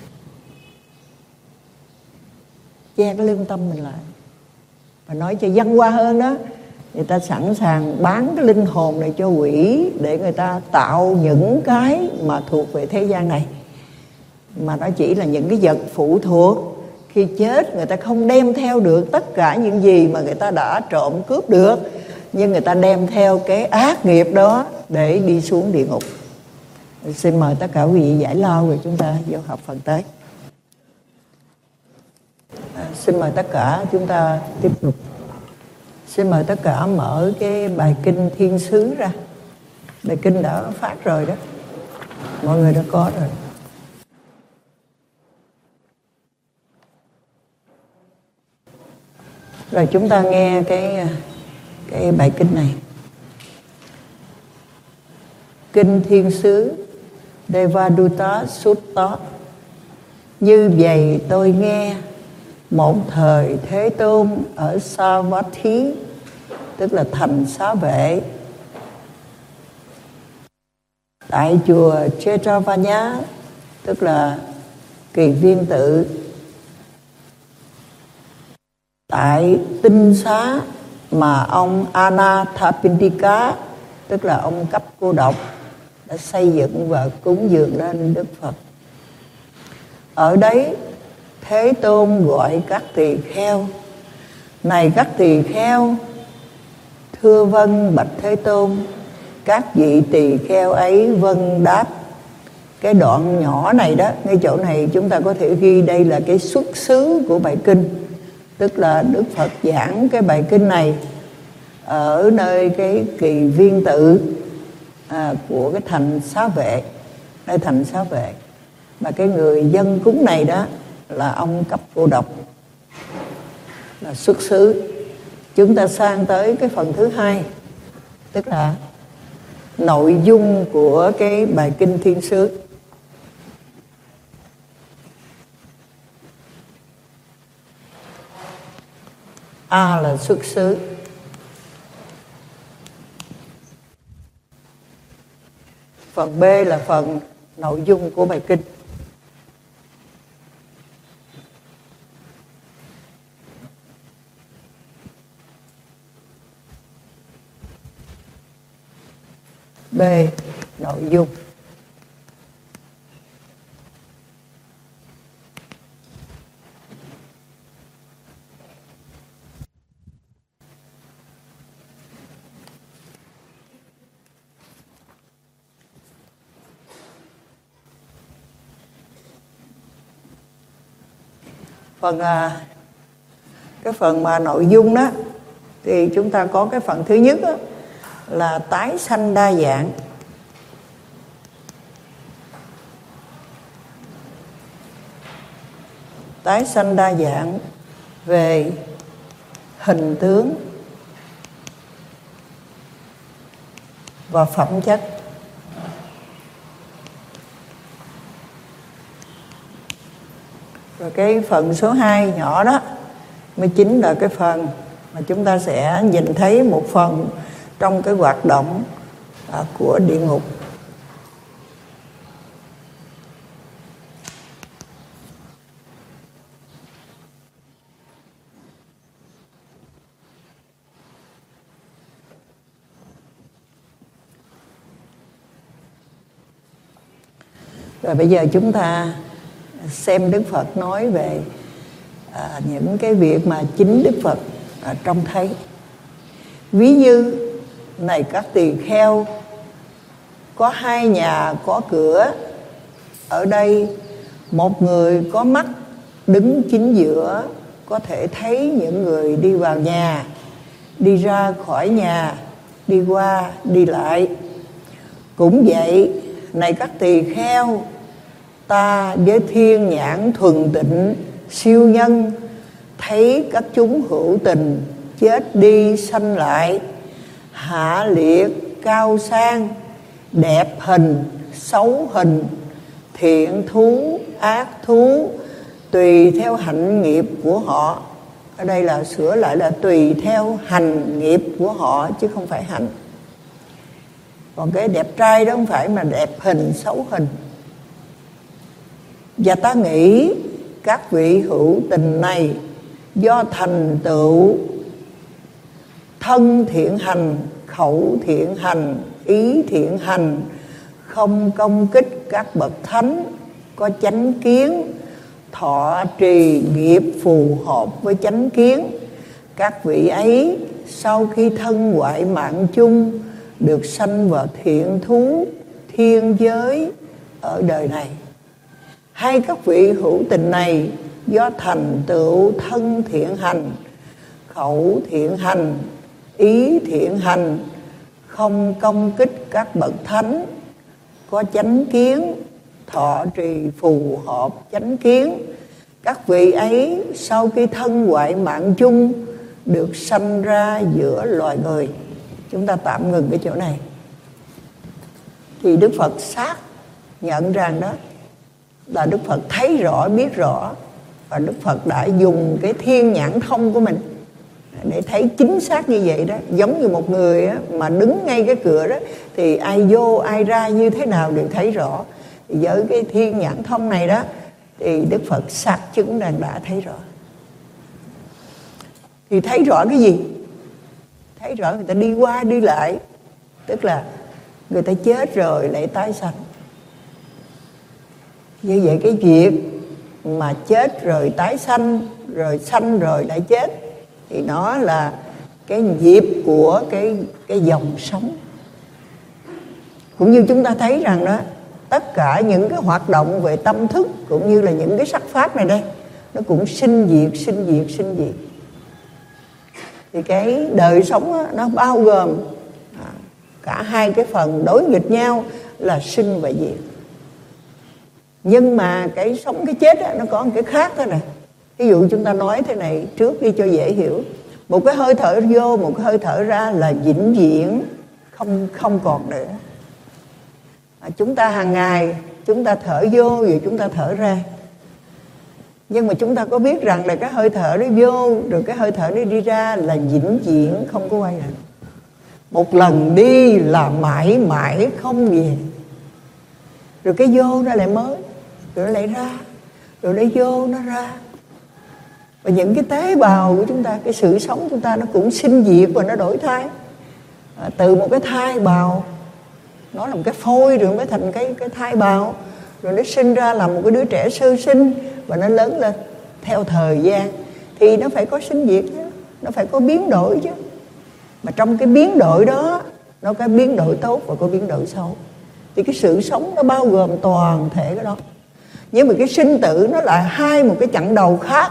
A: che cái lương tâm mình lại. Và nói cho văn hoa hơn đó, người ta sẵn sàng bán cái linh hồn này cho quỷ, để người ta tạo những cái mà thuộc về thế gian này, mà nó chỉ là những cái vật phụ thuộc. Khi chết người ta không đem theo được tất cả những gì mà người ta đã trộm cướp được, nhưng người ta đem theo cái ác nghiệp đó để đi xuống địa ngục. Xin mời tất cả quý vị giải lao rồi chúng ta vô học phần tới. À, xin mời tất cả chúng ta tiếp tục. Xin mời tất cả mở cái bài kinh Thiên Sứ ra. Bài kinh đã phát rồi đó, mọi người đã có rồi. Rồi chúng ta nghe cái cái bài kinh này. Kinh Thiên Sứ Devadutta Sutta. Như vậy tôi nghe một thời Thế Tôn ở Savatthi, tức là thành Xá Vệ, tại chùa Jetavanya, tức là Kỳ Viên Tự, tại tinh xá mà ông Anathapindika, tức là ông cấp cô độc, đã xây dựng và cúng dường lên Đức Phật. Ở đấy Thế Tôn gọi các tỳ kheo: này các tỳ kheo, thưa vâng bạch Thế Tôn. Các vị tỳ kheo ấy vâng đáp. Cái đoạn nhỏ này đó, ngay chỗ này chúng ta có thể ghi đây là cái xuất xứ của bài kinh. Tức là Đức Phật giảng cái bài kinh này ở nơi cái Kỳ Viên Tự à, của cái thành Xá Vệ, nơi thành Xá Vệ. Mà cái người dân cúng này đó là ông cấp cô độc, là xuất xứ. Chúng ta sang tới cái phần thứ hai, tức là nội dung của cái bài kinh Thiên Sứ. A là xuất xứ. Phần B là phần nội dung của bài kinh. B. Nội dung. Phần à, cái phần mà nội dung đó thì chúng ta có cái phần thứ nhất đó, là tái sanh đa dạng. Tái sanh đa dạng về hình tướng và phẩm chất. Rồi cái phần số hai nhỏ đó mới chính là cái phần mà chúng ta sẽ nhìn thấy một phần trong cái hoạt động à, của địa ngục. Rồi bây giờ chúng ta xem Đức Phật nói về à, những cái việc mà chính Đức Phật à, trông thấy. Ví như, này các tỳ kheo, có hai nhà có cửa. Ở đây một người có mắt đứng chính giữa, có thể thấy những người đi vào nhà, đi ra khỏi nhà, đi qua, đi lại. Cũng vậy, này các tỳ kheo, ta với thiên nhãn thuần tịnh siêu nhân, thấy các chúng hữu tình chết đi sanh lại, hạ liệt cao sang, đẹp hình xấu hình, thiện thú ác thú, tùy theo hạnh nghiệp của họ. Ở đây là sửa lại là tùy theo hành nghiệp của họ chứ không phải hạnh. Còn cái đẹp trai đó không phải, mà đẹp hình xấu hình. Và ta nghĩ các vị hữu tình này do thành tựu thân thiện hành, khẩu thiện hành, ý thiện hành, không công kích các bậc thánh, có chánh kiến, thọ trì nghiệp phù hợp với chánh kiến. Các vị ấy sau khi thân hoại mạng chung được sanh vào thiện thú, thiên giới ở đời này. Hay các vị hữu tình này do thành tựu thân thiện hành, khẩu thiện hành, ý thiện hành, không công kích các bậc thánh, có chánh kiến, thọ trì phù hợp chánh kiến. Các vị ấy sau khi thân hoại mạng chung được sanh ra giữa loài người. Chúng ta tạm ngừng cái chỗ này. Thì Đức Phật xác nhận rằng đó là Đức Phật thấy rõ, biết rõ, và Đức Phật đã dùng cái thiên nhãn thông của mình để thấy chính xác như vậy đó. Giống như một người á, mà đứng ngay cái cửa đó thì ai vô ai ra như thế nào đều thấy rõ. Thì với cái thiên nhãn thông này đó thì Đức Phật xác chứng rằng đã thấy rõ. Thì thấy rõ cái gì? Thấy rõ người ta đi qua đi lại, tức là người ta chết rồi lại tái sanh. Như vậy cái việc mà chết rồi tái sanh, rồi sanh rồi lại chết, thì nó là cái nhịp của cái, cái dòng sống. Cũng như chúng ta thấy rằng đó, tất cả những cái hoạt động về tâm thức cũng như là những cái sắc pháp này đây, nó cũng sinh diệt, sinh diệt, sinh diệt. Thì cái đời sống đó, nó bao gồm cả hai cái phần đối nghịch nhau là sinh và diệt. Nhưng mà cái sống cái chết đó, nó có một cái khác thế này. Ví dụ chúng ta nói thế này trước đi cho dễ hiểu. Một cái hơi thở vô, một cái hơi thở ra là vĩnh viễn, không không còn nữa. À, chúng ta hàng ngày chúng ta thở vô rồi chúng ta thở ra. Nhưng mà chúng ta có biết rằng là cái hơi thở nó vô rồi cái hơi thở nó đi ra là vĩnh viễn, không có quay lại. Một lần đi là mãi mãi không về. Rồi cái vô nó lại mới, rồi nó lại ra, rồi nó vô nó ra. Và những cái tế bào của chúng ta, cái sự sống chúng ta nó cũng sinh diệt và nó đổi thay. À, từ một cái thai bào, nó là một cái phôi rồi mới thành cái, cái thai bào. Rồi nó sinh ra làm một cái đứa trẻ sơ sinh và nó lớn lên theo thời gian. Thì nó phải có sinh diệt chứ, nó phải có biến đổi chứ. Mà trong cái biến đổi đó, nó có biến đổi tốt và có biến đổi xấu. Thì cái sự sống nó bao gồm toàn thể cái đó. Nhưng mà cái sinh tử nó là hai một cái chặng đầu khác.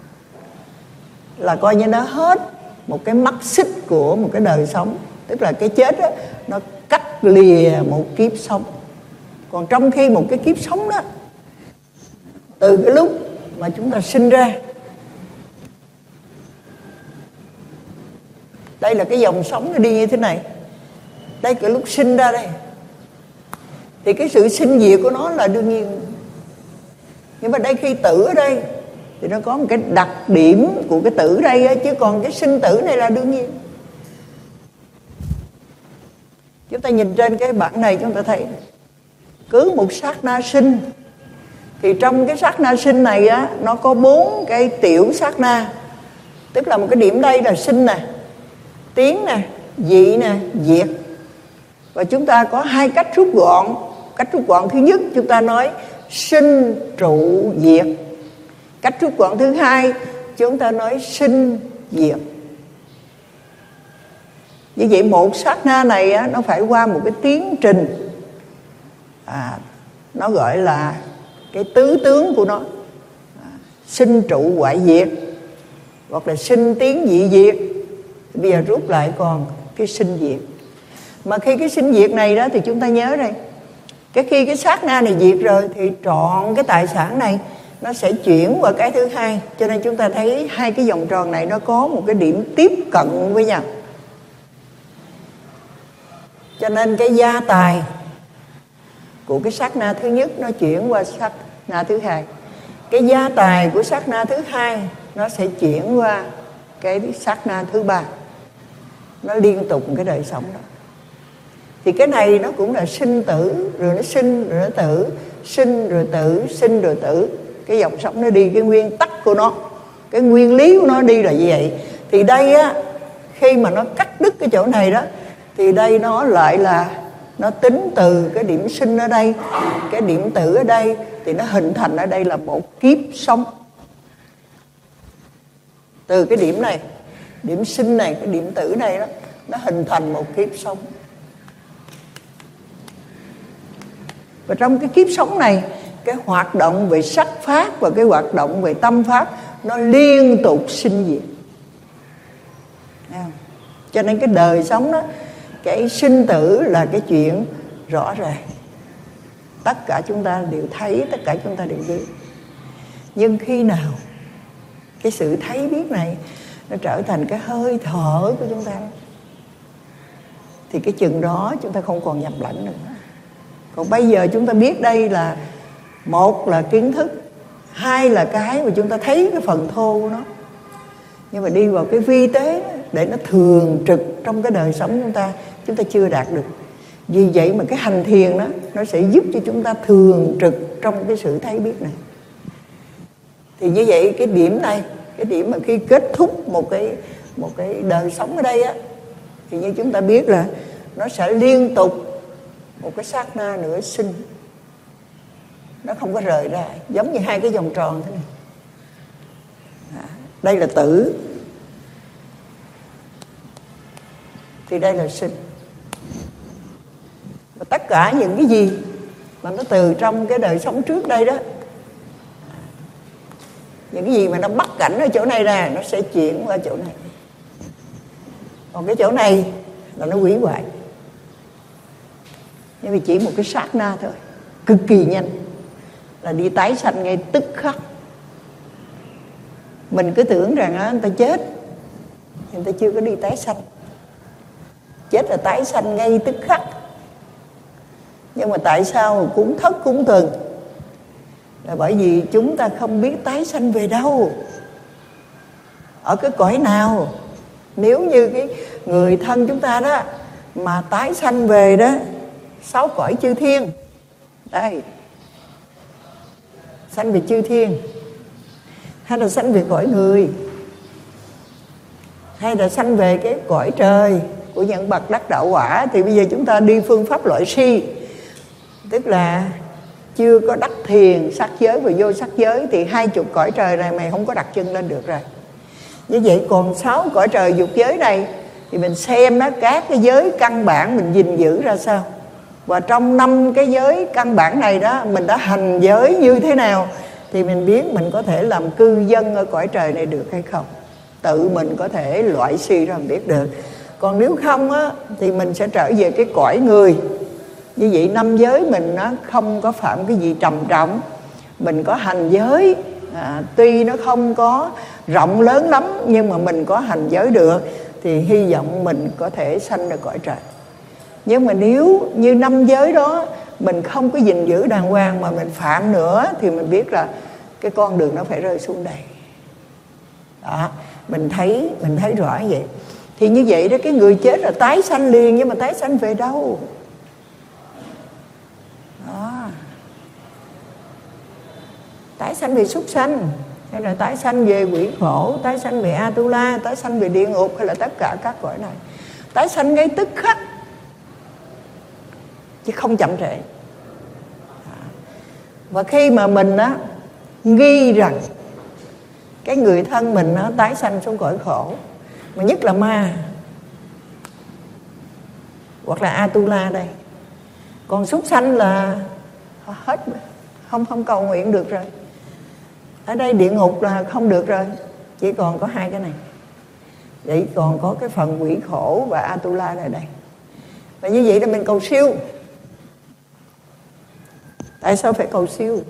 A: Là coi như nó hết một cái mắt xích của một cái đời sống. Tức là cái chết đó, nó cắt lìa một kiếp sống. Còn trong khi một cái kiếp sống đó, từ cái lúc mà chúng ta sinh ra, đây là cái dòng sống nó đi như thế này. Đây cái lúc sinh ra đây, thì cái sự sinh diệt của nó là đương nhiên. Nhưng mà đây khi tử ở đây thì nó có một cái đặc điểm của cái tử đây á, chứ còn cái sinh tử này là đương nhiên. Chúng ta nhìn trên cái bảng này chúng ta thấy cứ một sát na sinh thì trong cái sát na sinh này á, nó có bốn cái tiểu sát na. Tức là một cái điểm đây là sinh nè, tiến nè, dị nè, diệt. Và chúng ta có hai cách rút gọn. Cách rút gọn thứ nhất chúng ta nói sinh trụ diệt. Cách rút gọn thứ hai chúng ta nói sinh diệt. Như vậy một sát na này á, nó phải qua một cái tiến trình, à, nó gọi là cái tứ tướng của nó, à, sinh trụ hoại diệt, hoặc là sinh tiến dị diệt. Bây giờ rút lại còn cái sinh diệt. Mà khi cái sinh diệt này đó thì chúng ta nhớ đây, cái khi cái sát na này diệt rồi thì trọn cái tài sản này nó sẽ chuyển qua cái thứ hai. Cho nên chúng ta thấy hai cái vòng tròn này nó có một cái điểm tiếp cận với nhau. Cho nên cái gia tài của cái sát na thứ nhất nó chuyển qua sát na thứ hai. Cái gia tài của sát na thứ hai nó sẽ chuyển qua cái sát na thứ ba. Nó liên tục cái đời sống đó. Thì cái này nó cũng là sinh tử, rồi nó sinh rồi nó tử, sinh rồi tử, sinh rồi tử. Cái dòng sống nó đi, cái nguyên tắc của nó, cái nguyên lý của nó đi là như vậy. Thì đây á, khi mà nó cắt đứt cái chỗ này đó, thì đây nó lại là nó tính từ cái điểm sinh ở đây, cái điểm tử ở đây, thì nó hình thành ở đây là một kiếp sống. Từ cái điểm này, điểm sinh này, cái điểm tử này đó, nó hình thành một kiếp sống. Và trong cái kiếp sống này cái hoạt động về sắc pháp và cái hoạt động về tâm pháp nó liên tục sinh diệt. Cho nên cái đời sống đó, cái sinh tử là cái chuyện rõ ràng. Tất cả chúng ta đều thấy, tất cả chúng ta đều biết. Nhưng khi nào cái sự thấy biết này nó trở thành cái hơi thở của chúng ta, thì cái chừng đó chúng ta không còn nhập lẫn nữa. Còn bây giờ chúng ta biết đây là, một là kiến thức, hai là cái mà chúng ta thấy cái phần thô của nó. Nhưng mà đi vào cái vi tế để nó thường trực trong cái đời sống chúng ta, chúng ta chưa đạt được. Vì vậy mà cái hành thiền đó nó sẽ giúp cho chúng ta thường trực trong cái sự thấy biết này. Thì như vậy cái điểm này, cái điểm mà khi kết thúc một cái một cái đời sống ở đây á, thì như chúng ta biết là nó sẽ liên tục một cái sát na nữa sinh, nó không có rời ra, giống như hai cái vòng tròn thế này. À, đây là tử, thì đây là sinh. Và tất cả những cái gì mà nó từ trong cái đời sống trước đây đó, những cái gì mà nó bắt cảnh ở chỗ này ra, nó sẽ chuyển qua chỗ này. Còn cái chỗ này là nó hủy hoại, nhưng mà chỉ một cái sát na thôi, cực kỳ nhanh, là đi tái sanh ngay tức khắc. Mình cứ tưởng rằng á, người ta chết, người ta chưa có đi tái sanh. Chết là tái sanh ngay tức khắc. Nhưng mà tại sao cúng thất cúng từng? Là bởi vì chúng ta không biết tái sanh về đâu, ở cái cõi nào. Nếu như cái người thân chúng ta đó mà tái sanh về đó sáu cõi chư thiên, đây, sanh về chư thiên, hay là sanh về cõi người, hay là sanh về cái cõi trời của những bậc đắc đạo quả, thì bây giờ chúng ta đi phương pháp loại si, tức là chưa có đắc thiền sắc giới và vô sắc giới, thì hai chục cõi trời này mày không có đặt chân lên được rồi. Như vậy còn sáu cõi trời dục giới này, thì mình xem á, các cái giới căn bản mình gìn giữ ra sao. Và trong năm cái giới căn bản này đó, mình đã hành giới như thế nào, thì mình biết mình có thể làm cư dân ở cõi trời này được hay không. Tự mình có thể loại suy ra mình biết được. Còn nếu không á, thì mình sẽ trở về cái cõi người. Như vậy năm giới mình nó không có phạm cái gì trầm trọng. Mình có hành giới, à, tuy nó không có rộng lớn lắm, nhưng mà mình có hành giới được, thì hy vọng mình có thể sanh được cõi trời. Nhưng mà nếu như năm giới đó mình không có gìn giữ đàng hoàng mà mình phạm nữa, thì mình biết là cái con đường nó phải rơi xuống đây. Đó, mình thấy mình thấy rõ như vậy. Thì như vậy đó, cái người chết là tái sanh liền, nhưng mà tái sanh về đâu? Đó. Tái sanh về súc sanh, hay là tái sanh về quỷ khổ, tái sanh về Atula, tái sanh về địa ngục, hay là tất cả các cõi này. Tái sanh ngay tức khắc, chứ không chậm trễ. Và khi mà mình á, nghi rằng cái người thân mình nó tái sanh xuống cõi khổ, mà nhất là ma hoặc là Atula đây, còn súc sanh là hết, không không cầu nguyện được rồi. Ở đây địa ngục là không được rồi, chỉ còn có hai cái này. Vậy còn có cái phần quỷ khổ và Atula này đây. Và như vậy là mình cầu siêu. Tại sao phải cầu siêu?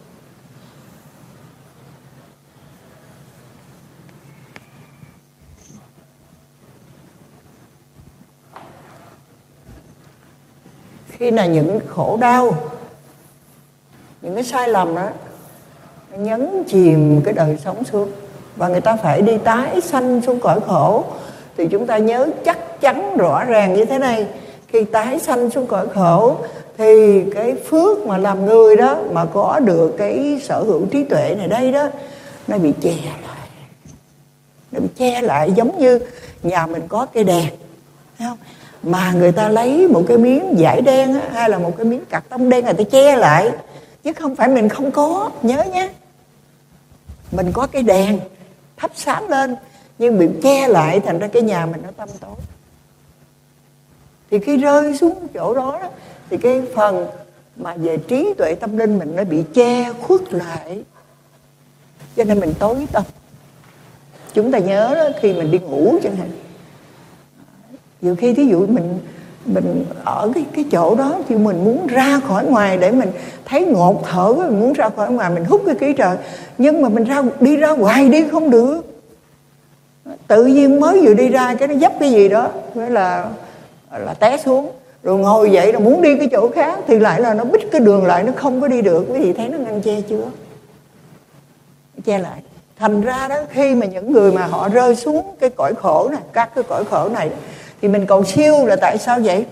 A: Khi là những khổ đau, những cái sai lầm đó nhấn chìm cái đời sống xuống, và người ta phải đi tái sanh xuống cõi khổ, thì chúng ta nhớ chắc chắn rõ ràng như thế này: khi tái sanh xuống cõi khổ thì cái phước mà làm người đó mà có được cái sở hữu trí tuệ này đây đó, nó bị che lại. Nó bị che lại giống như nhà mình có cây đèn, thấy không? Mà người ta lấy một cái miếng vải đen á, hay là một cái miếng cạc tông đen, người ta che lại, chứ không phải mình không có. Nhớ nhé, mình có cái đèn thắp sáng lên, nhưng bị che lại, thành ra cái nhà mình nó tăm tối. Thì khi rơi xuống chỗ đó, đó thì cái phần mà về trí tuệ tâm linh mình nó bị che khuất lại, cho nên mình tối tâm. Chúng ta nhớ đó, khi mình đi ngủ chẳng hạn, nhiều khi thí dụ mình mình ở cái cái chỗ đó thì mình muốn ra khỏi ngoài để mình thấy ngột thở, mình muốn ra khỏi ngoài, mình hút cái khí trời, nhưng mà mình ra đi ra ngoài đi không được, tự nhiên mới vừa đi ra cái nó dấp cái gì đó, nghĩa là là té xuống, rồi ngồi dậy là muốn đi cái chỗ khác thì lại là nó bít cái đường lại, nó không có đi được. Quý vị thấy nó ngăn che chưa? Che lại. Thành ra đó, khi mà những người mà họ rơi xuống cái cõi khổ này, các cái cõi khổ này, thì mình cầu siêu là tại sao vậy?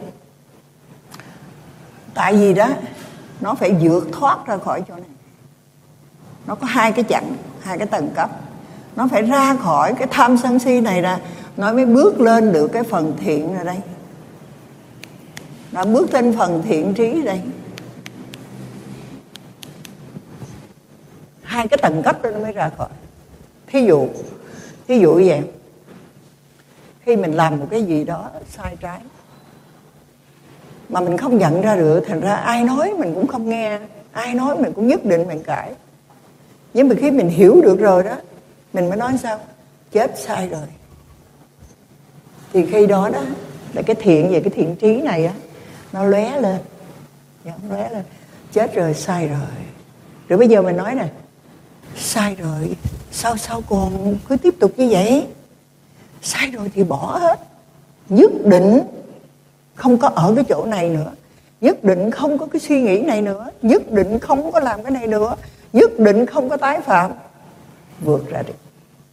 A: Tại vì đó nó phải vượt thoát ra khỏi chỗ này. Nó có hai cái chặng, hai cái tầng cấp. Nó phải ra khỏi cái tham sân si này ra, nó mới bước lên được cái phần thiện ở đây. Nó bước lên phần thiện trí đây. Hai cái tầng cấp đó nó mới ra khỏi. Thí dụ, thí dụ vậy, khi mình làm một cái gì đó sai trái mà mình không nhận ra được, thành ra ai nói mình cũng không nghe, ai nói mình cũng nhất định mình cãi. Nhưng mà khi mình hiểu được rồi đó, mình mới nói sao? Chết sai rồi. Thì khi đó đó là cái thiện về cái thiện trí này á, nó lóe lên, nó lóe lên. Chết rồi, sai rồi. Rồi bây giờ mình nói nè, sai rồi, sao sao còn cứ tiếp tục như vậy? Sai rồi thì bỏ hết. Nhất định không có ở cái chỗ này nữa, nhất định không có cái suy nghĩ này nữa, nhất định không có làm cái này nữa, nhất định không có tái phạm. Vượt ra được.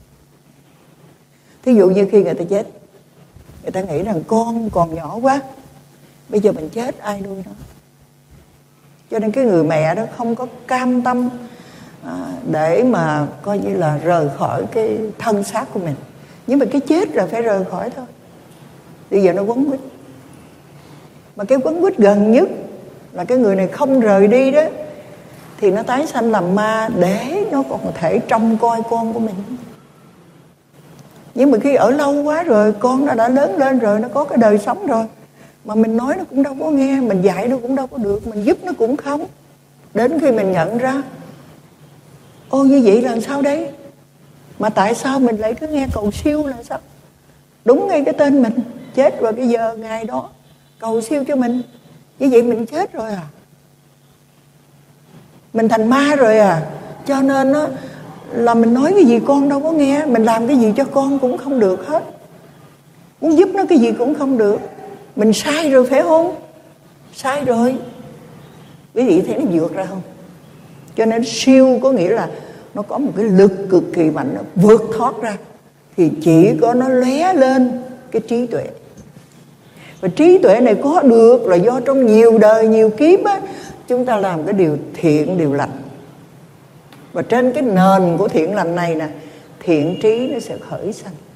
A: Thí dụ như khi người ta chết, người ta nghĩ rằng con còn nhỏ quá, bây giờ mình chết ai nuôi nó? Cho nên cái người mẹ đó không có cam tâm à, để mà coi như là rời khỏi cái thân xác của mình. Nhưng mà cái chết rồi phải rời khỏi thôi. Bây giờ nó quấn quýt. Mà cái quấn quýt gần nhất là cái người này không rời đi đó, thì nó tái sanh làm ma để nó còn thể trông coi con của mình. Nhưng mà khi ở lâu quá rồi, con nó đã lớn lên rồi, nó có cái đời sống rồi, mà mình nói nó cũng đâu có nghe, mình dạy nó cũng đâu có được, mình giúp nó cũng không. Đến khi mình nhận ra, ô như vậy là sao đấy? Mà tại sao mình lại cứ nghe cầu siêu là sao? Đúng ngay cái tên mình, chết vào cái giờ ngày đó, cầu siêu cho mình. Như vậy mình chết rồi à? Mình thành ma rồi à? Cho nên á, là mình nói cái gì con đâu có nghe, mình làm cái gì cho con cũng không được hết, muốn giúp nó cái gì cũng không được. Mình sai rồi phải không? Sai rồi. Quý vị thấy nó vượt ra không? Cho nên siêu có nghĩa là nó có một cái lực cực kỳ mạnh, nó vượt thoát ra. Thì chỉ có nó lóe lên cái trí tuệ. Và trí tuệ này có được là do trong nhiều đời, nhiều kiếp á, chúng ta làm cái điều thiện, điều lành. Và trên cái nền của thiện lành này nè, thiện trí nó sẽ khởi sanh.